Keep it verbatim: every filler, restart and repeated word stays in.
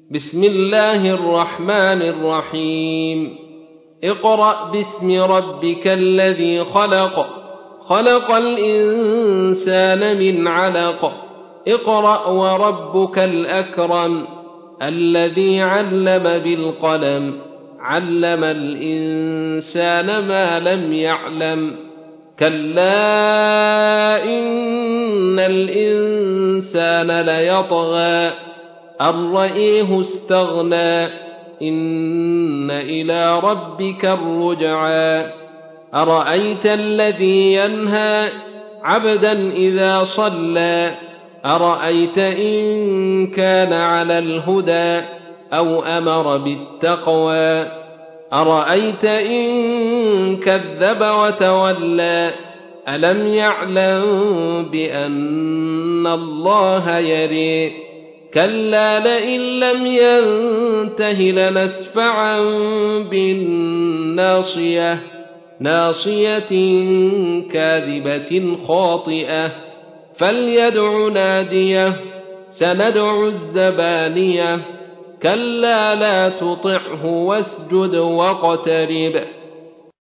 بسم الله الرحمن الرحيم اقرأ باسم ربك الذي خلق خلق الإنسان من علق اقرأ وربك الأكرم الذي علم بالقلم علم الإنسان ما لم يعلم كلا إن الإنسان ليطغى أن رآه استغنى إن إلى ربك الرجعى أرأيت الذي ينهى عبدا إذا صلى أرأيت إن كان على الهدى أو أمر بالتقوى أرأيت إن كذب وتولى ألم يعلم بأن الله يرى كلا لئن لم ينته لنسفعا بالناصية ناصية كاذبة خاطئة فليدع ناديه سندع الزبانية كلا لا تطعه واسجد واقترب